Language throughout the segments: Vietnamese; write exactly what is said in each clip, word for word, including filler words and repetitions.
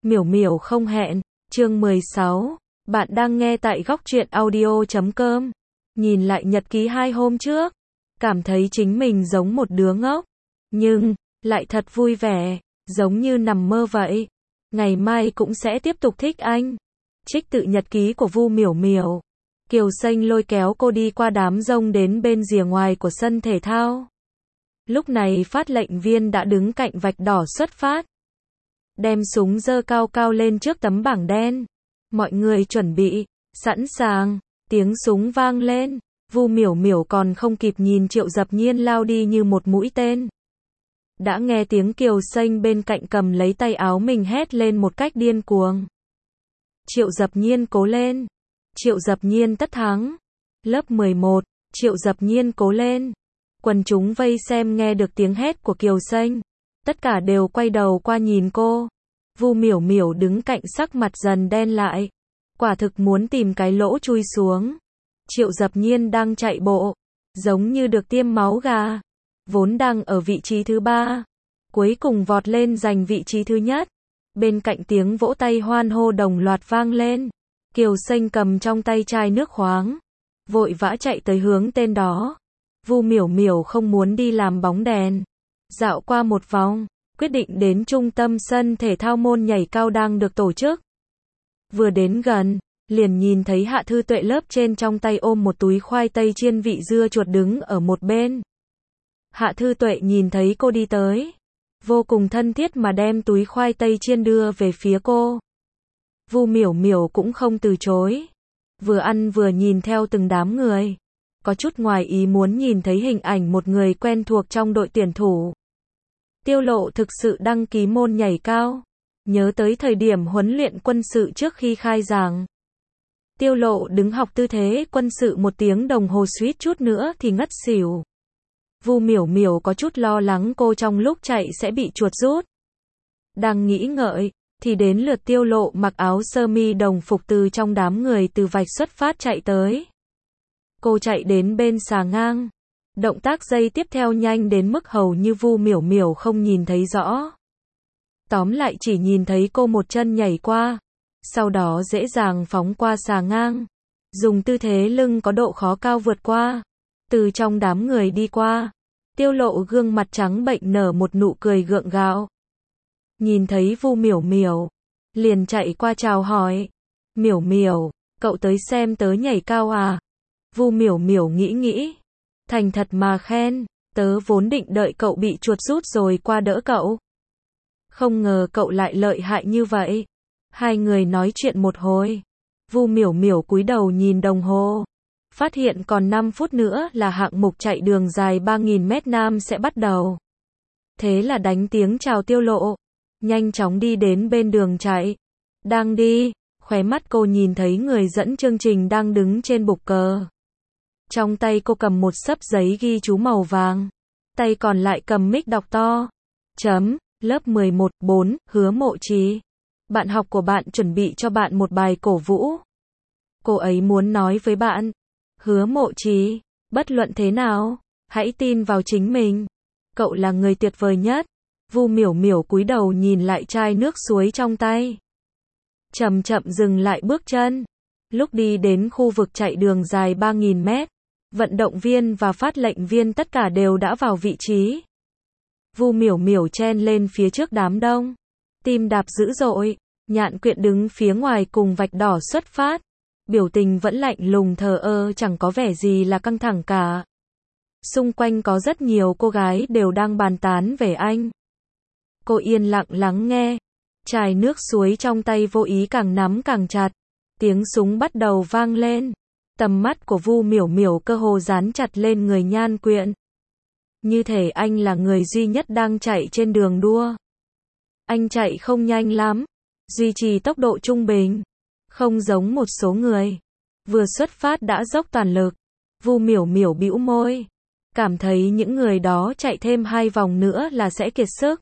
Miểu miểu không hẹn, chương mười sáu. Bạn đang nghe tại góc truyện audio chấm com. Nhìn lại nhật ký hai hôm trước, cảm thấy chính mình giống một đứa ngốc, nhưng lại thật vui vẻ, giống như nằm mơ vậy. Ngày mai cũng sẽ tiếp tục thích anh. Trích tự nhật ký của Vu Miểu Miểu. Kiều Xanh lôi kéo cô đi qua đám rông đến bên rìa ngoài của sân thể thao. Lúc này phát lệnh viên đã đứng cạnh vạch đỏ xuất phát, đem súng giơ cao cao lên trước tấm bảng đen. Mọi người chuẩn bị, sẵn sàng, tiếng súng vang lên. Vu Miểu Miểu còn không kịp nhìn Triệu Dập Nhiên lao đi như một mũi tên. Đã nghe tiếng Kiều Xanh bên cạnh cầm lấy tay áo mình hét lên một cách điên cuồng. Triệu Dập Nhiên cố lên. Triệu Dập Nhiên tất thắng. Lớp mười một, Triệu Dập Nhiên cố lên. Quần chúng vây xem nghe được tiếng hét của Kiều Xanh, tất cả đều quay đầu qua nhìn cô. Vu Miểu Miểu đứng cạnh sắc mặt dần đen lại, quả thực muốn tìm cái lỗ chui xuống. Triệu Dập Nhiên đang chạy bộ, giống như được tiêm máu gà, vốn đang ở vị trí thứ ba, cuối cùng vọt lên giành vị trí thứ nhất. Bên cạnh tiếng vỗ tay hoan hô đồng loạt vang lên. Kiều Xanh cầm trong tay chai nước khoáng, vội vã chạy tới hướng tên đó. Vu Miểu Miểu không muốn đi làm bóng đèn, dạo qua một vòng, quyết định đến trung tâm sân thể thao môn nhảy cao đang được tổ chức. Vừa đến gần, liền nhìn thấy Hạ Thư Tuệ lớp trên trong tay ôm một túi khoai tây chiên vị dưa chuột đứng ở một bên. Hạ Thư Tuệ nhìn thấy cô đi tới, vô cùng thân thiết mà đem túi khoai tây chiên đưa về phía cô. Vu Miểu Miểu cũng không từ chối, vừa ăn vừa nhìn theo từng đám người, có chút ngoài ý muốn nhìn thấy hình ảnh một người quen thuộc trong đội tuyển thủ. Tiêu Lộ thực sự đăng ký môn nhảy cao, nhớ tới thời điểm huấn luyện quân sự trước khi khai giảng. Tiêu Lộ đứng học tư thế quân sự một tiếng đồng hồ suýt chút nữa thì ngất xỉu. Vu Miểu Miểu có chút lo lắng cô trong lúc chạy sẽ bị chuột rút. Đang nghĩ ngợi, thì đến lượt Tiêu Lộ mặc áo sơ mi đồng phục từ trong đám người từ vạch xuất phát chạy tới. Cô chạy đến bên xà ngang, động tác giây tiếp theo nhanh đến mức hầu như Vu Miểu Miểu không nhìn thấy rõ. Tóm lại chỉ nhìn thấy cô một chân nhảy qua, sau đó dễ dàng phóng qua xà ngang, dùng tư thế lưng có độ khó cao vượt qua, từ trong đám người đi qua. Tiêu Lộ gương mặt trắng bệnh nở một nụ cười gượng gạo. Nhìn thấy Vu Miểu Miểu, liền chạy qua chào hỏi. Miểu Miểu, cậu tới xem tớ nhảy cao à? Vu Miểu Miểu nghĩ nghĩ, thành thật mà khen, tớ vốn định đợi cậu bị chuột rút rồi qua đỡ cậu. Không ngờ cậu lại lợi hại như vậy. Hai người nói chuyện một hồi. Vu Miểu Miểu cúi đầu nhìn đồng hồ, phát hiện còn năm phút nữa là hạng mục chạy đường dài ba nghìn mét nam sẽ bắt đầu. Thế là đánh tiếng chào Tiêu Lộ, nhanh chóng đi đến bên đường chạy. Đang đi, khóe mắt cô nhìn thấy người dẫn chương trình đang đứng trên bục cờ. Trong tay cô cầm một xấp giấy ghi chú màu vàng, tay còn lại cầm mic đọc to. Chấm, lớp mười một, bốn, Hứa Mộ Trì. Bạn học của bạn chuẩn bị cho bạn một bài cổ vũ. Cô ấy muốn nói với bạn, Hứa Mộ Trì, bất luận thế nào, hãy tin vào chính mình. Cậu là người tuyệt vời nhất. Vu Miểu Miểu cúi đầu nhìn lại chai nước suối trong tay, chậm chậm dừng lại bước chân. Lúc đi đến khu vực chạy đường dài ba nghìn mét, vận động viên và phát lệnh viên tất cả đều đã vào vị trí. Vu Miểu Miểu chen lên phía trước đám đông, tim đạp dữ dội. Nhạn Quyện đứng phía ngoài cùng vạch đỏ xuất phát, biểu tình vẫn lạnh lùng thờ ơ, chẳng có vẻ gì là căng thẳng cả. Xung quanh có rất nhiều cô gái đều đang bàn tán về anh. Cô yên lặng lắng nghe, chai nước suối trong tay vô ý càng nắm càng chặt. Tiếng súng bắt đầu vang lên, tầm mắt của Vu Miểu Miểu cơ hồ dán chặt lên người Nhan Quyện. Như thể anh là người duy nhất đang chạy trên đường đua. Anh chạy không nhanh lắm, duy trì tốc độ trung bình, không giống một số người vừa xuất phát đã dốc toàn lực. Vu Miểu Miểu bĩu môi, cảm thấy những người đó chạy thêm hai vòng nữa là sẽ kiệt sức.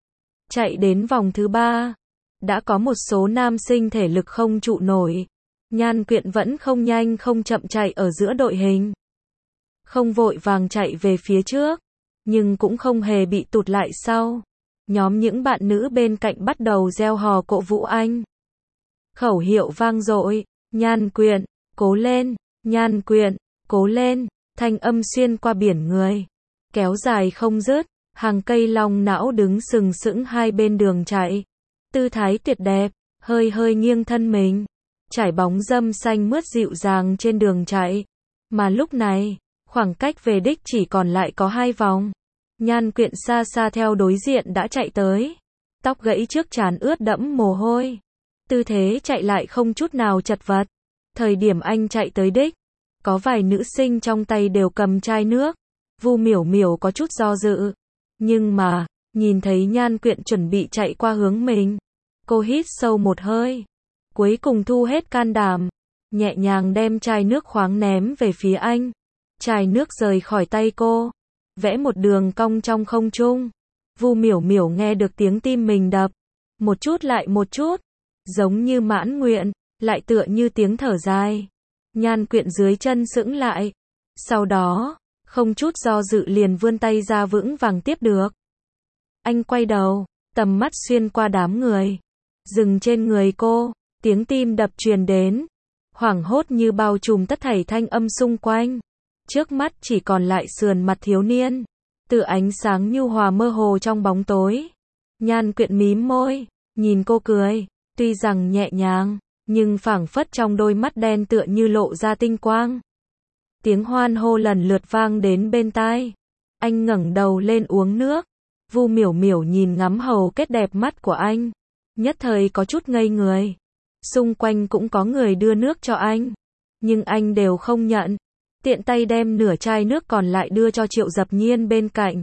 Chạy đến vòng thứ ba, đã có một số nam sinh thể lực không trụ nổi. Nhan Quyện vẫn không nhanh không chậm chạy ở giữa đội hình, không vội vàng chạy về phía trước, nhưng cũng không hề bị tụt lại sau. Nhóm những bạn nữ bên cạnh bắt đầu reo hò cổ vũ anh. Khẩu hiệu vang dội, Nhan Quyện, cố lên, Nhan Quyện, cố lên, thanh âm xuyên qua biển người, kéo dài không dứt, hàng cây long não đứng sừng sững hai bên đường chạy. Tư thái tuyệt đẹp, hơi hơi nghiêng thân mình, trải bóng râm xanh mướt dịu dàng trên đường chạy. Mà lúc này, khoảng cách về đích chỉ còn lại có hai vòng. Nhan Quyện xa xa theo đối diện đã chạy tới. Tóc gãy trước trán ướt đẫm mồ hôi. Tư thế chạy lại không chút nào chật vật. Thời điểm anh chạy tới đích, có vài nữ sinh trong tay đều cầm chai nước. Vu Miểu Miểu có chút do dự. Nhưng mà, nhìn thấy Nhan Quyện chuẩn bị chạy qua hướng mình, cô hít sâu một hơi. Cuối cùng thu hết can đảm, nhẹ nhàng đem chai nước khoáng ném về phía anh. Chai nước rời khỏi tay cô, vẽ một đường cong trong không trung. Vu Miểu Miểu nghe được tiếng tim mình đập, một chút lại một chút, giống như mãn nguyện, lại tựa như tiếng thở dài. Nhan Quyện dưới chân sững lại, sau đó, không chút do dự liền vươn tay ra vững vàng tiếp được. Anh quay đầu, tầm mắt xuyên qua đám người, dừng trên người cô, tiếng tim đập truyền đến, hoảng hốt như bao trùm tất thảy thanh âm xung quanh. Trước mắt chỉ còn lại sườn mặt thiếu niên, từ ánh sáng nhu hòa mơ hồ trong bóng tối. Nhan Quyện mím môi, nhìn cô cười, tuy rằng nhẹ nhàng, nhưng phảng phất trong đôi mắt đen tựa như lộ ra tinh quang. Tiếng hoan hô lần lượt vang đến bên tai. Anh ngẩng đầu lên uống nước. Vu Miểu Miểu nhìn ngắm hầu kết đẹp mắt của anh, nhất thời có chút ngây người. Xung quanh cũng có người đưa nước cho anh, nhưng anh đều không nhận. Tiện tay đem nửa chai nước còn lại đưa cho Triệu Dập Nhiên bên cạnh.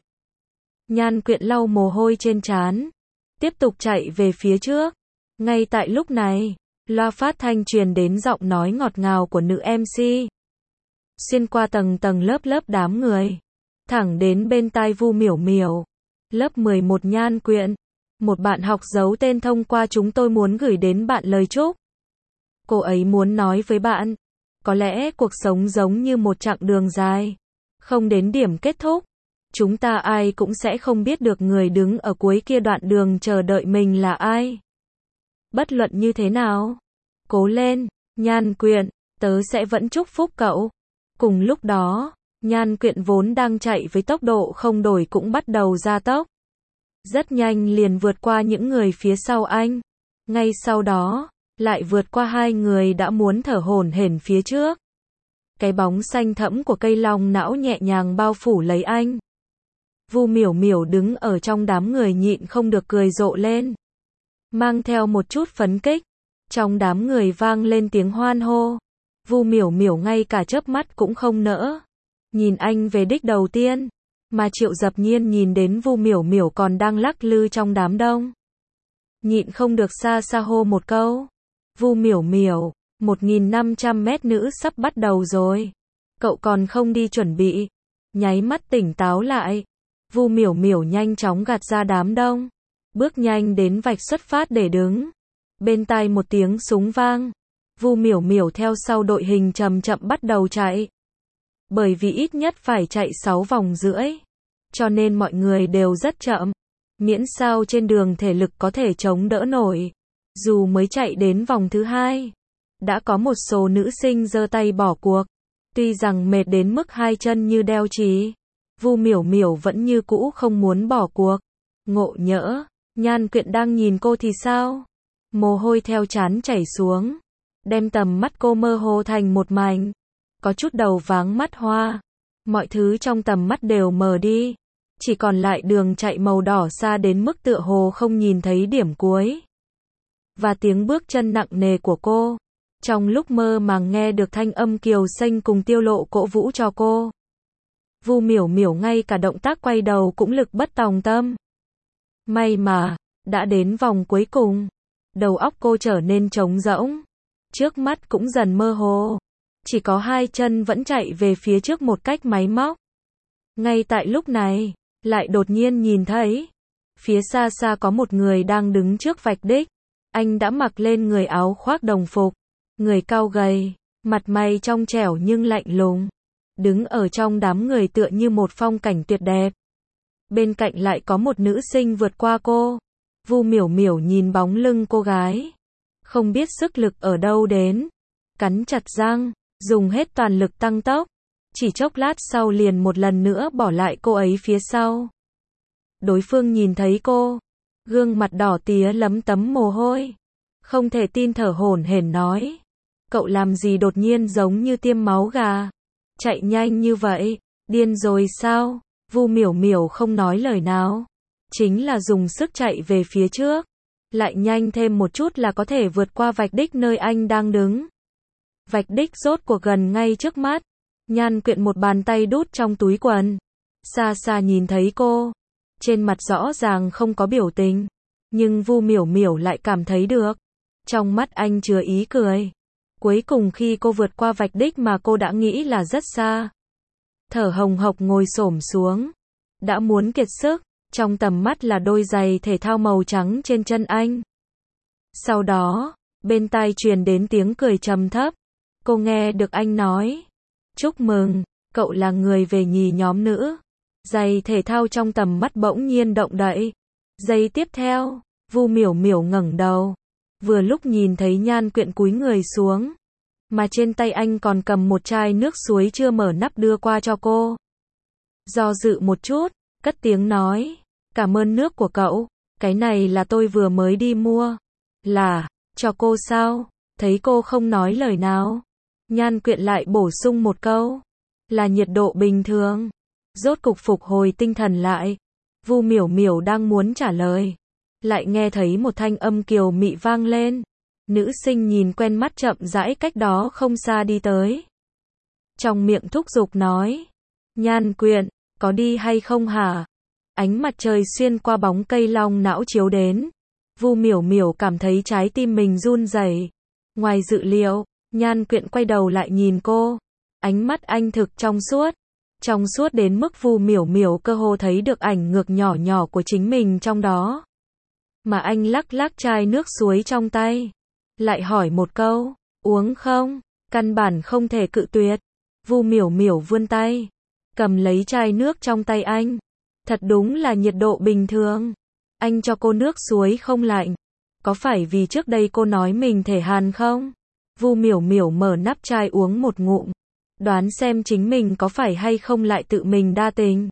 Nhan Quyện lau mồ hôi trên trán, tiếp tục chạy về phía trước. Ngay tại lúc này, loa phát thanh truyền đến giọng nói ngọt ngào của nữ em xê. Xuyên qua tầng tầng lớp lớp đám người, thẳng đến bên tai Vu Miểu Miểu. Lớp mười một Nhan Quyện, một bạn học giấu tên thông qua chúng tôi muốn gửi đến bạn lời chúc. Cô ấy muốn nói với bạn, có lẽ cuộc sống giống như một chặng đường dài, không đến điểm kết thúc. Chúng ta ai cũng sẽ không biết được người đứng ở cuối kia đoạn đường chờ đợi mình là ai. Bất luận như thế nào, cố lên, Nhan Quyện, tớ sẽ vẫn chúc phúc cậu. Cùng lúc đó, Nhan Quyện vốn đang chạy với tốc độ không đổi cũng bắt đầu gia tốc. Rất nhanh liền vượt qua những người phía sau anh. Ngay sau đó, lại vượt qua hai người đã muốn thở hổn hển phía trước. Cái bóng xanh thẫm của cây long não nhẹ nhàng bao phủ lấy anh. Vu Miểu Miểu đứng ở trong đám người nhịn không được cười rộ lên, mang theo một chút phấn kích. Trong đám người vang lên tiếng hoan hô. Vu Miểu Miểu ngay cả chớp mắt cũng không nỡ nhìn anh về đích đầu tiên, mà Triệu Dập Nhiên nhìn đến Vu Miểu Miểu còn đang lắc lư trong đám đông, nhịn không được xa xa hô một câu. Vu Miểu Miểu, một nghìn năm trăm mét nữ sắp bắt đầu rồi. Cậu còn không đi chuẩn bị. Nháy mắt tỉnh táo lại. Vu Miểu Miểu nhanh chóng gạt ra đám đông, bước nhanh đến vạch xuất phát để đứng. Bên tai một tiếng súng vang. Vu Miểu Miểu theo sau đội hình chậm chậm bắt đầu chạy. Bởi vì ít nhất phải chạy sáu vòng rưỡi, cho nên mọi người đều rất chậm. Miễn sao trên đường thể lực có thể chống đỡ nổi. Dù mới chạy đến vòng thứ hai, đã có một số nữ sinh giơ tay bỏ cuộc. Tuy rằng mệt đến mức hai chân như đeo chì, Vu Miểu Miểu vẫn như cũ không muốn bỏ cuộc. Ngộ nhỡ, Nhan Quyện đang nhìn cô thì sao? Mồ hôi theo trán chảy xuống, đem tầm mắt cô mơ hồ thành một mảnh, có chút đầu váng mắt hoa. Mọi thứ trong tầm mắt đều mờ đi, chỉ còn lại đường chạy màu đỏ xa đến mức tựa hồ không nhìn thấy điểm cuối. Và tiếng bước chân nặng nề của cô. Trong lúc mơ màng nghe được thanh âm Kiều Xanh cùng Tiêu Lộ cổ vũ cho cô. Vu Miểu Miểu ngay cả động tác quay đầu cũng lực bất tòng tâm. May mà, đã đến vòng cuối cùng, đầu óc cô trở nên trống rỗng, trước mắt cũng dần mơ hồ, chỉ có hai chân vẫn chạy về phía trước một cách máy móc. Ngay tại lúc này, lại đột nhiên nhìn thấy, phía xa xa có một người đang đứng trước vạch đích. Anh đã mặc lên người áo khoác đồng phục, người cao gầy, mặt mày trong trẻo nhưng lạnh lùng, đứng ở trong đám người tựa như một phong cảnh tuyệt đẹp. bên cạnh lại có một nữ sinh vượt qua cô. Vu Miểu Miểu nhìn bóng lưng cô gái, không biết sức lực ở đâu đến, cắn chặt răng, dùng hết toàn lực tăng tốc, chỉ chốc lát sau liền một lần nữa bỏ lại cô ấy phía sau. Đối phương nhìn thấy cô, gương mặt đỏ tía lấm tấm mồ hôi, không thể tin thở hổn hển nói, cậu làm gì đột nhiên giống như tiêm máu gà, chạy nhanh như vậy, điên rồi sao? Vu Miểu Miểu không nói lời nào, chính là dùng sức chạy về phía trước, lại nhanh thêm một chút là có thể vượt qua vạch đích nơi anh đang đứng. Vạch đích rốt cuộc gần ngay trước mắt, Nhan Quyện một bàn tay đút trong túi quần, xa xa nhìn thấy cô, trên mặt rõ ràng không có biểu tình, nhưng Vu Miểu Miểu lại cảm thấy được, trong mắt anh chứa ý cười. Cuối cùng khi cô vượt qua vạch đích mà cô đã nghĩ là rất xa, thở hồng hộc ngồi xổm xuống, đã muốn kiệt sức, trong tầm mắt là đôi giày thể thao màu trắng trên chân anh. Sau đó, bên tai truyền đến tiếng cười trầm thấp, cô nghe được anh nói, chúc mừng, cậu là người về nhì nhóm nữ. Giày thể thao trong tầm mắt bỗng nhiên động đậy. Giây tiếp theo, Vu Miểu Miểu ngẩng đầu, vừa lúc nhìn thấy Nhan Quyện cúi người xuống, mà trên tay anh còn cầm một chai nước suối chưa mở nắp đưa qua cho cô. Do dự một chút, cất tiếng nói, cảm ơn nước của cậu, cái này là tôi vừa mới đi mua. Là, cho cô sao? Thấy cô không nói lời nào, Nhan Quyện lại bổ sung một câu, là nhiệt độ bình thường. Rốt cục phục hồi tinh thần lại, Vu Miểu Miểu đang muốn trả lời, lại nghe thấy một thanh âm kiều mị vang lên. Nữ sinh nhìn quen mắt chậm rãi cách đó không xa đi tới. Trong miệng thúc giục nói, Nhan Quyện, có đi hay không hả? Ánh mặt trời xuyên qua bóng cây long não chiếu đến. Vu Miểu Miểu cảm thấy trái tim mình run rẩy. Ngoài dự liệu, Nhan Quyện quay đầu lại nhìn cô. Ánh mắt anh thực trong suốt. Trong suốt đến mức Vu Miểu Miểu cơ hồ thấy được ảnh ngược nhỏ nhỏ của chính mình trong đó. Mà anh lắc lắc chai nước suối trong tay, lại hỏi một câu, uống không? Căn bản không thể cự tuyệt. Vu Miểu Miểu vươn tay, cầm lấy chai nước trong tay anh. Thật đúng là nhiệt độ bình thường. Anh cho cô nước suối không lạnh. Có phải vì trước đây cô nói mình thể hàn không? Vu Miểu Miểu mở nắp chai uống một ngụm, đoán xem chính mình có phải hay không lại tự mình đa tình.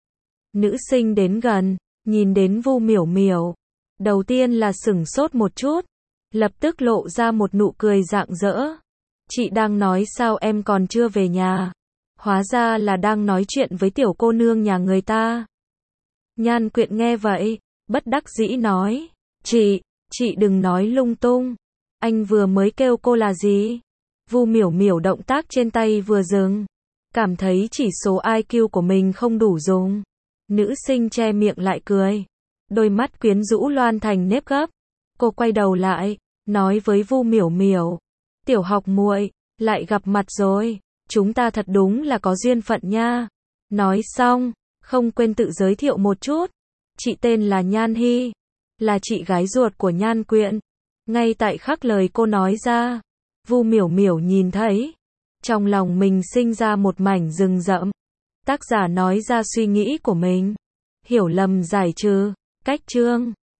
Nữ sinh đến gần, nhìn đến Vu Miểu Miểu, đầu tiên là sửng sốt một chút, lập tức lộ ra một nụ cười rạng rỡ. Chị đang nói sao em còn chưa về nhà? Hóa ra là đang nói chuyện với tiểu cô nương nhà người ta. Nhan Quyện nghe vậy, bất đắc dĩ nói, chị, chị đừng nói lung tung. Anh vừa mới kêu cô là gì? Vu Miểu Miểu động tác trên tay vừa dừng, cảm thấy chỉ số i kiu của mình không đủ dùng. Nữ sinh che miệng lại cười, đôi mắt quyến rũ loan thành nếp gấp. Cô quay đầu lại, nói với Vu Miểu Miểu, tiểu học muội, lại gặp mặt rồi, chúng ta thật đúng là có duyên phận nha. Nói xong, không quên tự giới thiệu một chút, chị tên là Nhan Hy, là chị gái ruột của Nhan Quyện. Ngay tại khắc lời cô nói ra, Vu Miểu Miểu nhìn thấy, trong lòng mình sinh ra một mảnh rừng rậm. Tác giả nói ra suy nghĩ của mình, hiểu lầm giải trừ, cách chương.